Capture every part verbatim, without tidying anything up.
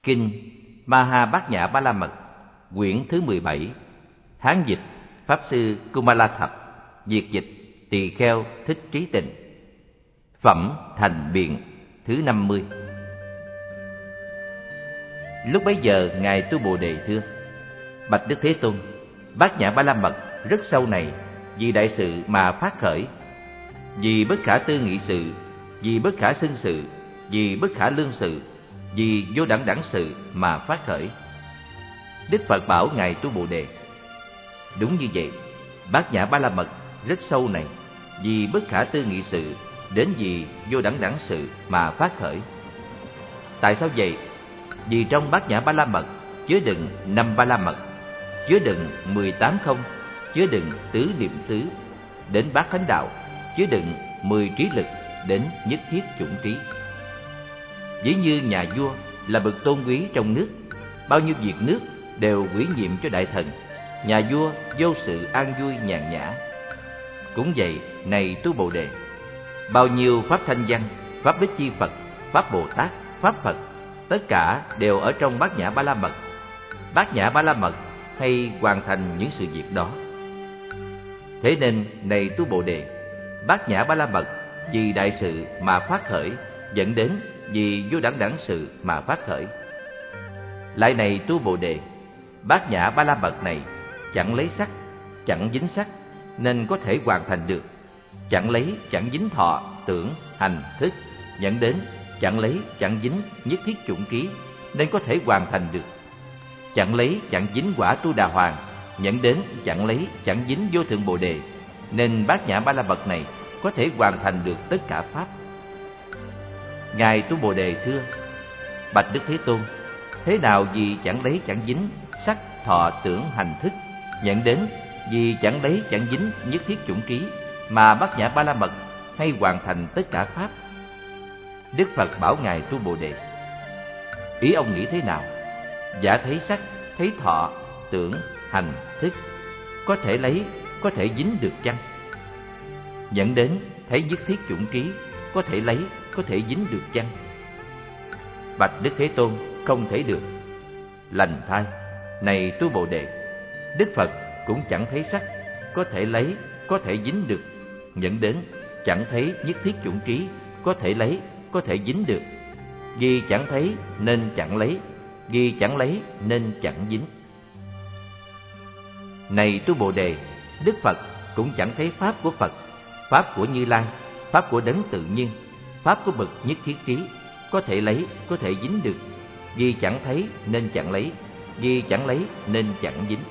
Kinh Maha Bát Nhã Ba La Mật, quyển thứ mười bảy, Hán dịch Pháp sư Kumala Thập, Việt dịch Tỳ Kheo Thích Trí Tịnh. Phẩm Thành Biện thứ năm mươi. Lúc bấy giờ Ngài Tu Bồ Đề thưa: Bạch Đức Thế Tôn, Bát Nhã Ba La Mật rất sâu này, vì đại sự mà phát khởi, vì bất khả tư nghị sự, vì bất khả xưng sự, vì bất khả lương sự, vì vô đẳng đẳng sự mà phát khởi. Đức Phật bảo Ngài Tu Bồ Đề: Đúng như vậy, Bát Nhã Ba La Mật rất sâu này, vì bất khả tư nghị sự đến vì vô đẳng đẳng sự mà phát khởi. Tại sao vậy? Vì trong Bát Nhã Ba La Mật chứa đựng năm Ba La Mật, chứa đựng mười tám không, chứa đựng tứ niệm xứ đến bát thánh đạo, chứa đựng mười trí lực đến nhất thiết chủng trí. Ví như nhà vua là bậc tôn quý trong nước, bao nhiêu việc nước đều ủy nhiệm cho đại thần, nhà vua vô sự an vui nhàn nhã. Cũng vậy, này Tu Bồ Đề, bao nhiêu pháp thanh văn, pháp Bích Chi Phật, pháp Bồ Tát, pháp Phật, tất cả đều ở trong Bát Nhã Ba La Mật. Bát Nhã Ba La Mật hay hoàn thành những sự việc đó. Thế nên, này Tu Bồ Đề, Bát Nhã Ba La Mật vì đại sự mà phát khởi, dẫn đến vì vô đẳng đẳng sự mà phát khởi. Lại này Tu Bồ Đề, Bát Nhã Ba La Mật này chẳng lấy sắc, chẳng dính sắc nên có thể hoàn thành được, chẳng lấy chẳng dính thọ, tưởng, hành, thức, dẫn đến chẳng lấy chẳng dính nhất thiết chủng ký nên có thể hoàn thành được, chẳng lấy chẳng dính quả Tu Đà Hoàng, dẫn đến chẳng lấy chẳng dính vô thượng Bồ Đề nên Bát Nhã Ba La Mật này có thể hoàn thành được tất cả pháp. Ngài Tu Bồ Đề thưa: Bạch Đức Thế Tôn, thế nào vì chẳng lấy chẳng dính sắc, thọ, tưởng, hành, thức, nhận đến vì chẳng lấy chẳng dính nhất thiết chủng trí mà Bát Nhã Ba La Mật hay hoàn thành tất cả pháp? Đức Phật bảo Ngài Tu Bồ Đề: Ý ông nghĩ thế nào? Giả thấy sắc, thấy thọ, tưởng, hành, thức, có thể lấy, có thể dính được chăng? Nhận đến thấy nhất thiết chủng trí, có thể lấy, có thể dính được chăng? Bạch Đức Thế Tôn, không thể được. Lành thay, này Tu Bồ Đề, Đức Phật cũng chẳng thấy sắc, có thể lấy, có thể dính được, dẫn đến chẳng thấy nhất thiết chủng trí, có thể lấy, có thể dính được. Vì chẳng thấy nên chẳng lấy, vì chẳng lấy nên chẳng dính. Này Tu Bồ Đề, Đức Phật cũng chẳng thấy pháp của Phật, pháp của Như Lai, pháp của đấng tự nhiên, pháp của bậc nhất thiết trí, có thể lấy, có thể dính được. Vì chẳng thấy nên chẳng lấy, vì chẳng lấy nên chẳng dính.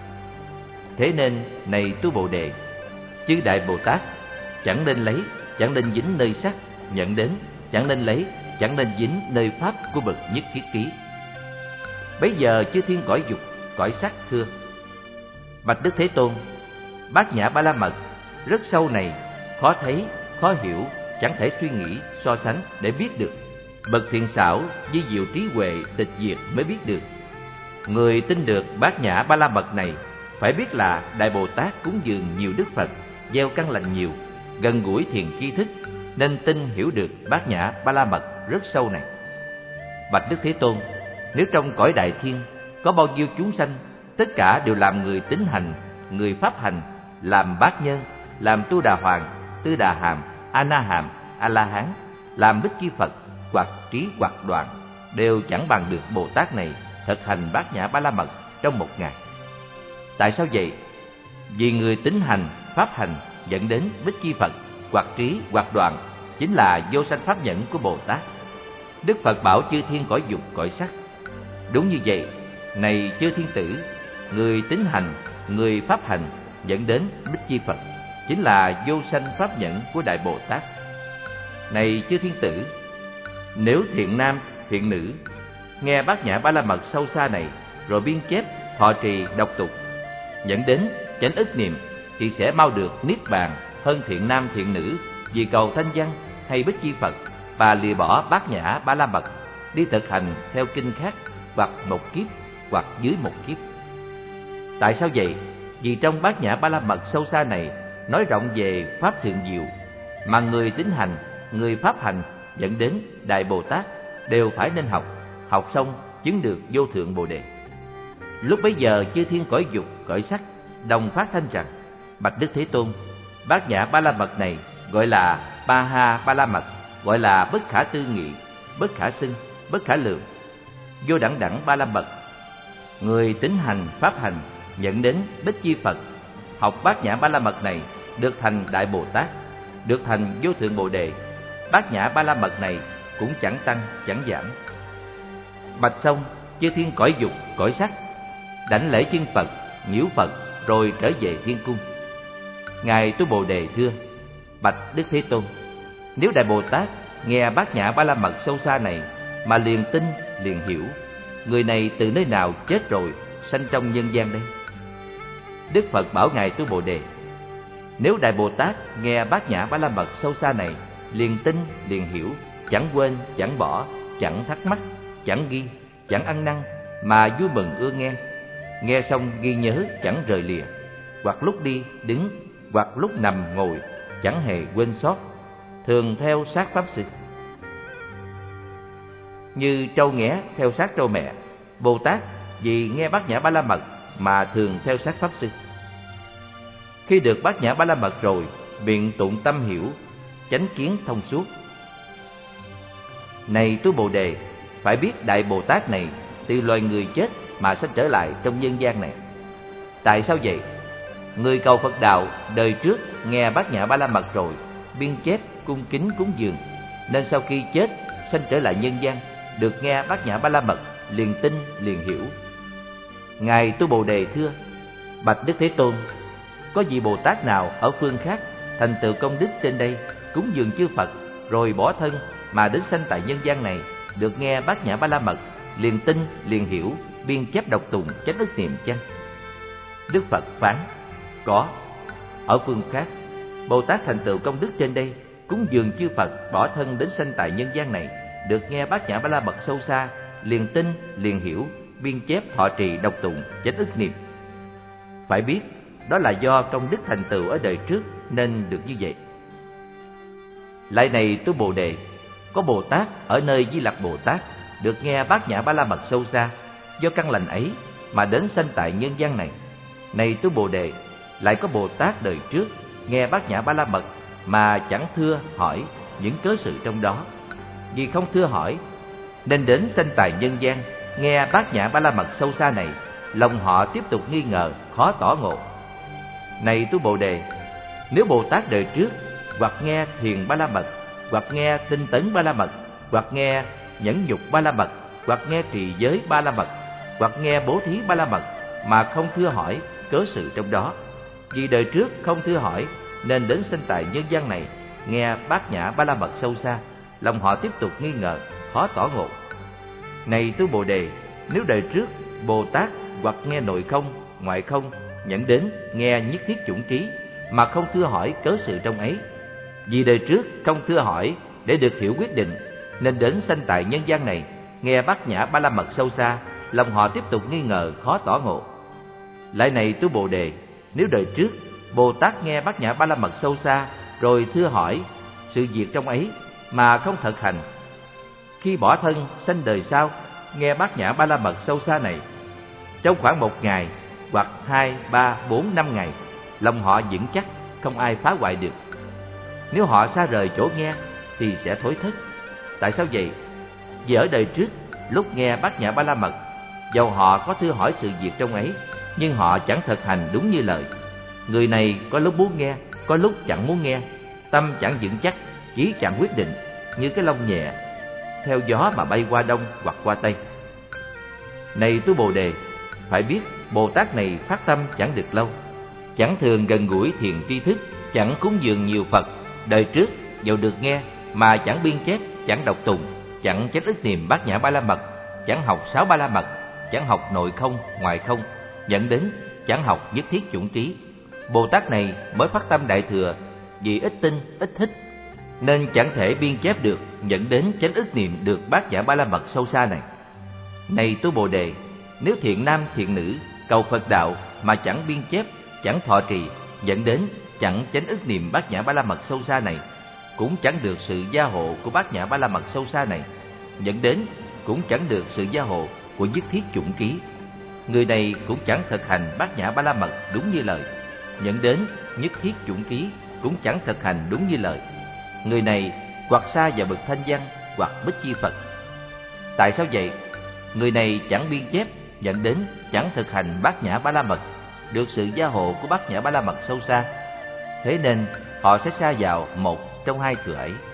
Thế nên, này Tu Bồ Đề, chư Đại Bồ Tát chẳng nên lấy, chẳng nên dính nơi sắc, nhận đến chẳng nên lấy, chẳng nên dính nơi pháp của bậc nhất thiết trí. Bấy giờ chư thiên cõi dục, cõi sắc thưa: Bạch Đức Thế Tôn, Bát Nhã Ba La Mật rất sâu này, khó thấy, khó hiểu, chẳng thể suy nghĩ, so sánh để biết được. Bậc thiện xảo, di diệu trí huệ, tịch diệt mới biết được. Người tin được Bát Nhã Ba La Mật này phải biết là Đại Bồ Tát cúng dường nhiều Đức Phật, gieo căn lành nhiều, gần gũi thiền tri thức, nên tin hiểu được Bát Nhã Ba La Mật rất sâu này. Bạch Đức Thế Tôn, nếu trong cõi đại thiên có bao nhiêu chúng sanh, tất cả đều làm người tín hành, người pháp hành, làm bát nhân, làm Tu Đà Hoàng, Tư Đà Hàm, A Na Hàm, A La Hán, làm Bích Chi Phật, hoặc trí hoặc đoạn, đều chẳng bằng được Bồ Tát này thực hành Bát Nhã Ba La Mật trong một ngày. Tại sao vậy? Vì người tín hành, pháp hành dẫn đến Bích Chi Phật, hoặc trí hoặc đoạn chính là vô sanh pháp nhẫn của Bồ Tát. Đức Phật bảo chư thiên cõi dục, cõi sắc: Đúng như vậy, này chư thiên tử, người tín hành, người pháp hành dẫn đến Bích Chi Phật chính là vô sanh pháp nhẫn của Đại Bồ Tát. Này chư thiên tử, nếu thiện nam, thiện nữ nghe Bát Nhã Ba La Mật sâu xa này rồi biên chép, thọ trì, đọc tục, dẫn đến chánh ức niệm, thì sẽ mau được niết bàn hơn thiện nam, thiện nữ vì cầu thanh văn hay Bích Chi Phật và lìa bỏ Bát Nhã Ba La Mật, đi thực hành theo kinh khác, hoặc một kiếp, hoặc dưới một kiếp. Tại sao vậy? Vì trong Bát Nhã Ba La Mật sâu xa này nói rộng về pháp thượng diệu, mà người tín hành, người pháp hành dẫn đến Đại Bồ Tát đều phải nên học, học xong chứng được vô thượng Bồ Đề. Lúc bấy giờ chư thiên cõi dục, cõi sắc đồng phát thanh rằng: Bạch Đức Thế Tôn, Bát Nhã Ba La Mật này gọi là Ba Ha Ba La Mật, gọi là bất khả tư nghị, bất khả xưng, bất khả lượng, vô đẳng đẳng Ba La Mật. Người tín hành pháp hành nhận đến Bích Chi Phật, học Bát Nhã Ba La Mật này được thành Đại Bồ Tát, được thành vô thượng Bồ Đề. Bát Nhã Ba La Mật này cũng chẳng tăng chẳng giảm. Bạch xong, chư thiên cõi dục, cõi sắc đảnh lễ chân Phật, nhiễu Phật, rồi trở về thiên cung. Ngài Tu Bồ Đề thưa: Bạch Đức Thế Tôn, nếu Đại Bồ Tát nghe Bát Nhã Ba La Mật sâu xa này mà liền tin, liền hiểu, người này từ nơi nào chết rồi sanh trong nhân gian đây? Đức Phật bảo Ngài Tu Bồ Đề: Nếu Đại Bồ Tát nghe Bát Nhã Ba La Mật sâu xa này liền tin, liền hiểu, chẳng quên, chẳng bỏ, chẳng thắc mắc, chẳng ghi, chẳng ăn năn, mà vui mừng ưa nghe, nghe xong ghi nhớ chẳng rời lìa, hoặc lúc đi đứng, hoặc lúc nằm ngồi chẳng hề quên sót, thường theo sát pháp sư. Như trâu nghé theo sát trâu mẹ, Bồ Tát vì nghe Bát Nhã Ba La Mật mà thường theo sát pháp sư. Khi được Bát Nhã Ba La Mật rồi, biện tụng tâm hiểu, chánh kiến thông suốt. Này Tu Bồ Đề, phải biết Đại Bồ Tát này từ loài người chết mà sanh trở lại trong nhân gian này. Tại sao vậy? Người cầu Phật đạo đời trước nghe Bát Nhã Ba La Mật rồi, biên chép cung kính cúng dường, nên sau khi chết sanh trở lại nhân gian, được nghe Bát Nhã Ba La Mật, liền tin, liền hiểu. Ngài Tu Bồ Đề thưa: Bạch Đức Thế Tôn, có vị Bồ Tát nào ở phương khác thành tựu công đức trên đây, cúng dường chư Phật, rồi bỏ thân mà đến sanh tại nhân gian này, được nghe Bát Nhã Ba La Mật, liền tin, liền hiểu, biên chép đọc tụng, chánh ức niệm chăng? Đức Phật phán: Có. Ở phương khác, Bồ Tát thành tựu công đức trên đây, cúng dường chư Phật, bỏ thân đến sanh tại nhân gian này, được nghe Bát Nhã Ba La Mật sâu xa, liền tin, liền hiểu, biên chép thọ trì đọc tụng, chánh ức niệm. Phải biết, đó là do công đức thành tựu ở đời trước nên được như vậy. Lại này Tu Bồ Đề, có Bồ Tát ở nơi Di Lặc Bồ Tát được nghe Bát Nhã Ba La Mật sâu xa, do căn lành ấy mà đến sanh tại nhân gian này. Này Tu Bồ Đề, lại có Bồ Tát đời trước nghe Bát Nhã Ba La Mật mà chẳng thưa hỏi những cớ sự trong đó. Vì không thưa hỏi nên đến sanh tại nhân gian, nghe Bát Nhã Ba La Mật sâu xa này, lòng họ tiếp tục nghi ngờ, khó tỏ ngộ. Này Tu Bồ Đề, nếu Bồ Tát đời trước hoặc nghe Thiền Ba La Mật, hoặc nghe Tinh Tấn Ba La Mật, hoặc nghe Nhẫn Nhục Ba La Mật, hoặc nghe Trì Giới Ba La Mật, hoặc nghe Bố Thí Ba La Mật mà không thưa hỏi cớ sự trong đó, vì đời trước không thưa hỏi nên đến sanh tại nhân gian này, nghe Bát Nhã Ba La Mật sâu xa, lòng họ tiếp tục nghi ngờ, khó tỏ ngộ. Này Tu Bồ Đề, nếu đời trước Bồ Tát hoặc nghe nội không, ngoại không, nhận đến nghe nhất thiết chủng trí mà không thưa hỏi cớ sự trong ấy, vì đời trước không thưa hỏi để được hiểu quyết định nên đến sanh tại nhân gian này, nghe Bát Nhã Ba La Mật sâu xa, lòng họ tiếp tục nghi ngờ, khó tỏ ngộ. Lại này Tu Bồ Đề, nếu đời trước Bồ Tát nghe Bát Nhã Ba La Mật sâu xa rồi thưa hỏi sự việc trong ấy mà không thực hành, khi bỏ thân sanh đời sau, nghe Bát Nhã Ba La Mật sâu xa này, trong khoảng một ngày hoặc hai, ba, bốn, năm ngày, lòng họ vững chắc, không ai phá hoại được. Nếu họ xa rời chỗ nghe thì sẽ thối thất. Tại sao vậy? Vì ở đời trước, lúc nghe Bát Nhã Ba La Mật, dầu họ có thưa hỏi sự việc trong ấy, nhưng họ chẳng thực hành đúng như lời. Người này có lúc muốn nghe, có lúc chẳng muốn nghe, tâm chẳng vững chắc, chí chẳng quyết định, như cái lông nhẹ, theo gió mà bay qua đông hoặc qua tây. Này Tu Bồ Đề, phải biết Bồ Tát này phát tâm chẳng được lâu, chẳng thường gần gũi thiền tri thức, chẳng cúng dường nhiều Phật. Đời trước dầu được nghe mà chẳng biên chép, chẳng đọc tụng, chẳng chánh ức niệm Bát Nhã Ba La Mật, chẳng học sáu Ba La Mật, chẳng học nội không, ngoại không, dẫn đến chẳng học nhất thiết chủng trí. Bồ Tát này mới phát tâm đại thừa, vì ít tin, ít thích, nên chẳng thể biên chép được, dẫn đến chánh ức niệm được Bát Nhã Ba La Mật sâu xa này. Này Tu Bồ Đề, nếu thiện nam thiện nữ cầu Phật đạo mà chẳng biên chép, chẳng thọ trì, dẫn đến chẳng chánh ức niệm Bát Nhã Ba La Mật sâu xa này, cũng chẳng được sự gia hộ của Bát Nhã Ba La Mật sâu xa này, dẫn đến cũng chẳng được sự gia hộ của nhất thiết chủng ký. Người này cũng chẳng thực hành bát nhã ba la mật đúng như lời, dẫn đến nhất thiết chủng ký cũng chẳng thực hành đúng như lời. Người này hoặc xa vào bậc thanh văn hoặc bích chi Phật. Tại sao vậy? Người này chẳng biên chép, dẫn đến chẳng thực hành bát nhã ba la mật, được sự gia hộ của bát nhã ba la mật sâu xa. Thế nên họ sẽ sa vào một trong hai thừa ấy.